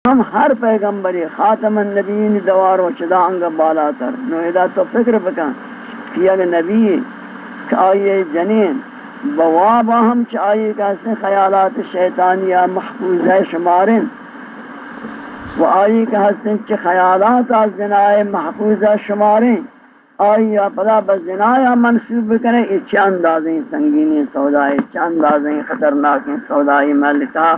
ہم ہر پیغمبری خاتم النبیین دوارو چدا انگ بالا تر نو ادا تو فکر بکن کہ اگر نبی آئیے جنین بوابا ہم چاہیے کہ اس نے خیالات شیطانیہ محفوظ ہے شمارن و آئی کہ حسن چی خیالات از زنائے محفوظہ شماریں آئی یا پدا بس زنائے منصوب کریں یہ چند اندازیں سنگینی سودائی چند اندازیں خطرناک سودائی ملکہ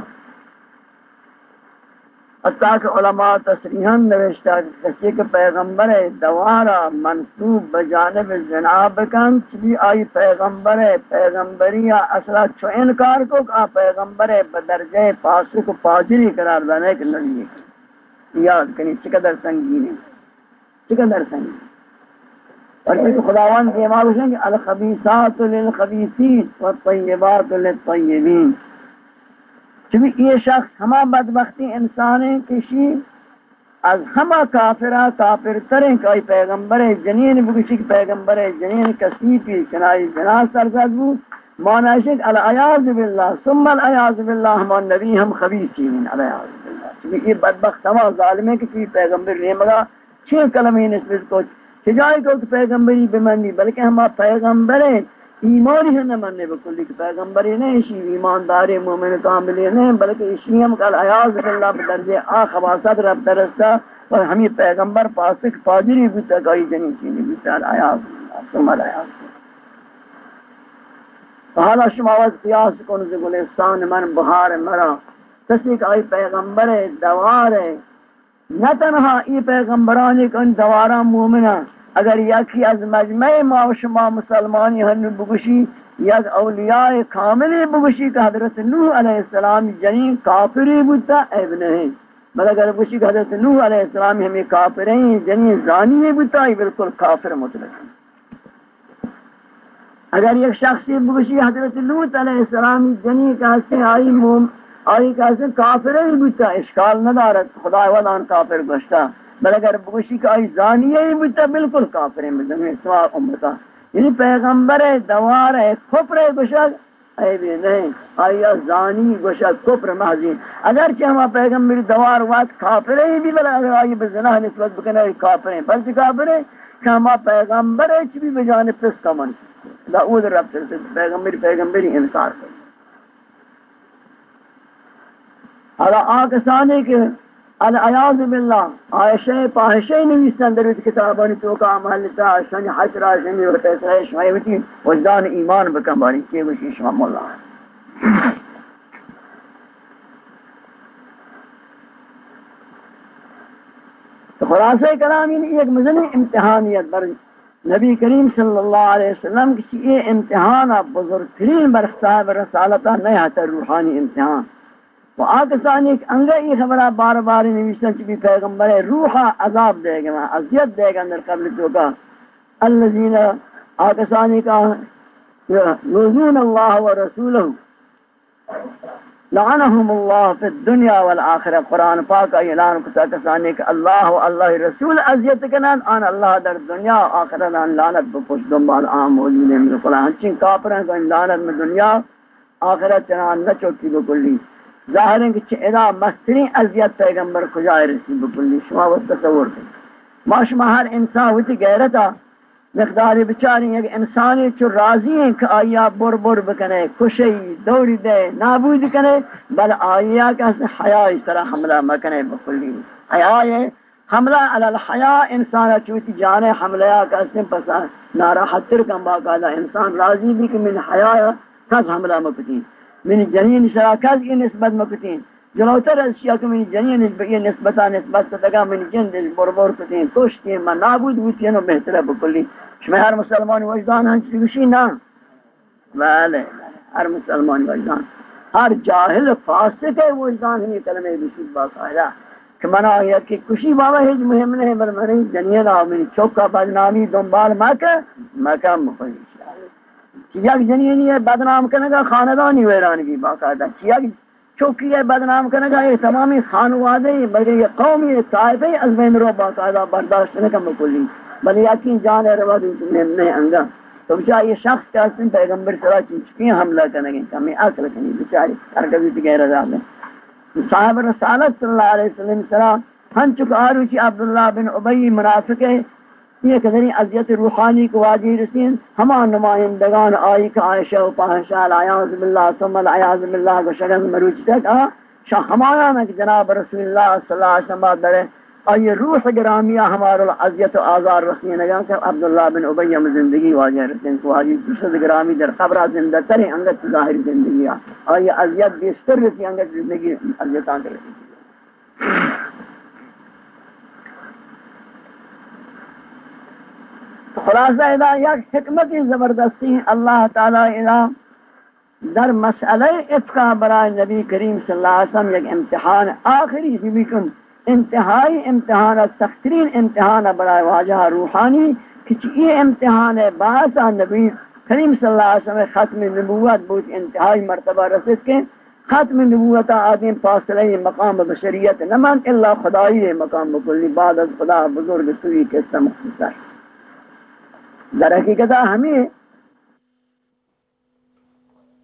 حتیٰ کہ علماء تصریحاً نوشتہ کسی کہ پیغمبر دوارا منصوب بجانب جناب کن چلی آئی پیغمبر پیغمبری اصلا چھو انکار کو کہ پیغمبر بدرجہ پاسق و پاجری قرار دانے کہ نبی یاد کنی چقدر سنگین ہے چقدر سنگین اور کہ خداوند یہ معلوم ہے کہ الخبیثات للخبیثین والطیبات للطیبین چونکہ یہ شخص ہما بدبختی انسان ہے کسی از ہما کافرہ کافر تریں کہ پیغمبر جنین بکشی کہ پیغمبر جنین کسیپی کنائی جناز سرزد بود مانا شک العیاذ باللہ ثم العیاذ باللہ ہمان نبی ہم خبیثین العیاذ باللہ چونکہ یہ بدبخت ہما ظالم ہے کہ کوئی پیغمبر نہیں مگا چھ کلمہ نسبت کو چجائے کو کہ پیغمبری بمانی بلکہ ہما پیغمبر ایمانی ہے نہ مننے بکلی کہ پیغمبری نہیں اسی ایمانداری مومن کاملی نہیں بلکہ اسی ہم کل عیاذ باللہ بدرجے خباثت رب درستہ اور ہمیں پیغمبر پاسق فاجری بودتا گئی جنی چینی بودتا عیاذ باللہ ثم العیاذ حالا شماوت قیاس کن سے گلستان من بہار مرا کسی کہ آئی پیغمبر دوار ہے نہ تنہا ای پیغمبرانی کن دوارا مومنہ اگر یکی از مجمع ما و شما مسلمانی ہن بگوشی یک اولیاء کاملی بگوشی کہ حضرت نوح علیہ السلام جنین کافری بودتا عیب نہیں بل اگر بگوشی کہ حضرت نوح علیہ السلام ہمیں کافرین جنین زانی بودتا یہ بالکل کافر مطلق ہے اگر یک شخصی بگوشی حضرت لوط علیہ السلام جنین کہتے آئی کہتے کافرین بودتا اشکال ندارت خدا ولان کافر گوشتا بل اگر بگوشی کہ آئی زانیہ ہی بودتا بالکل کافر ہیں مجھے سوا امتا یعنی پیغمبر دوار ہے کفر گوشت اے بھی نہیں آئی زانی گوشت کفر محضین اگرچہ ہما پیغمبر دوار وقت کافر ہی بھی بل اگر آئی بزنہ نسبت بکنے کافر ہیں بلکہ کافر ہیں کہ ہما پیغمبر ہے چی بھی بجانب پس کمن دعوت رب سے پیغمبری انکار کر حالا آکسانے کے العیاذ باللہ عائشہ پاہشہ نویسن در کتابانی توقع محلتا شن حشرہ شنی ورطیسہ شمائیوتی وجدان ایمان بکن باری کی وشی شمام اللہ تو خلاصہ کلام یہ ایک مزنی امتحانیت بر نبی کریم صلی اللہ علیہ وسلم کی یہ امتحان بزرگترین بر صاحب رسالتہ نہیں آتا روحانی امتحان و آکسانی ایک انگئی خبرہ بار بار نویسن چی بھی پیغمبر روحا عذاب دے گا عذیت دے گا اندر قبل تو کا الذین آکسانی کا یؤذون اللہ و رسولہ لعنہم اللہ فی الدنیا والآخرہ قرآن پاک اعلان کتا کسانی کہ اللہ و اللہ رسول عذیت کنن آن اللہ در دنیا و آخرت آن لعنت بپوش دنبال عام موجود ہے قرآن ہنچین کافر ہیں کہ لعنت میں دنیا آخرت چنان نہ چوکی بکلی ظاہر ہے کہ چہرہ مسترین عذیت پیغمبر کجائے رسی بکلی شما وہ تصور کریں ما شما ہر انسان ہوتی غیرتا مقداری بچاری ہے کہ انسانی چو راضی ہیں کہ آیا بر بکنے کشی دوری دے نابود کنے بل آیا کہ حیاء اس طرح حملہ مکنے بکلی حیاء حملہ علی الحیاء انسان چوتی جانے حملہ کا اسم پسا ناراحت تر کم باقاعدہ انسان راضی بھی کہ من حیاء کس حملہ مکتین من جنین شراکت یہ نسبت مکتین جلوتر اشیاء کہ من جنین یہ نسبت تگا من جند بربور کتین کشتین من نابود ہوتین و بہتر بکلی شما ہر مسلمان وجدان ہنچی گوشی نا بلے ہر مسلمان وجدان ہر جاہل فاسق ہے وجدان ہی کلمہ بشید باقاعدہ کہ منا آیا کہ کشی بابا ہیچ مهم نہیں بل منی جنین آمین چوکا بدنامی دنبال مکہ مخوشی یک جنینی ہے بدنام کرنے کا خاندانی ویرانگی باقاعدہ یک چوکی ہے بدنام کرنے کا یہ تمامی خانوادے بلکہ یہ قومی طائفے از بین رو باقاعدہ برداشت کرنے کا مکلی بل یقین جان ہے روا نہیں انگا تو بچہ یہ شخص کہتے ہیں پیغمبر صلی اللہ علیہ وسلم حملہ کرنے گے ہمیں عقل کرنی بچاری ہر کبھی تو غیر عذاب ہے صاحب رسالت صلی اللہ علیہ وسلم سرا ہن چک آروچی عبداللہ بن ابی منافق ہے یہ کدری اذیت روحانی کو واجی رسین ہما نمائندگان آئی کہ عائشہ و پاہشہ العیاذ باللہ ثم العیاذ باللہ کو شگن مروچ تک شاہ ہمایا میں کہ جناب رسول اللہ صلی اللہ علیہ وسلم درے آئی روح گرامیہ ہمارا عذیت و آزار رسین اگا کہ عبداللہ بن ابی ہم زندگی واجی رسین کو واجی دوسرد گرامی در قبرہ زندہ ترے انگت ظاہر زندگی آئی عذیت بیشتر رسی انگت زندگی عذیتان کر رسی خلاصہ ادا یک حکمت زبردستی اللہ تعالی ادا در مسئلہ اتقا برای نبی کریم صلی اللہ علیہ وسلم یک امتحان آخری بکم انتہائی امتحان سخترین امتحان برای واجہ روحانی کہ یہ امتحان باعث نبی کریم صلی اللہ علیہ وسلم ختم نبوت بہت انتہائی مرتبہ رسید کے ختم نبوت آدم فاصلہ مقام بشریت نمان الا خدای مقام بکلی بعد از خدا بزرگ سوی کے مختصر در حقیقت ہمیں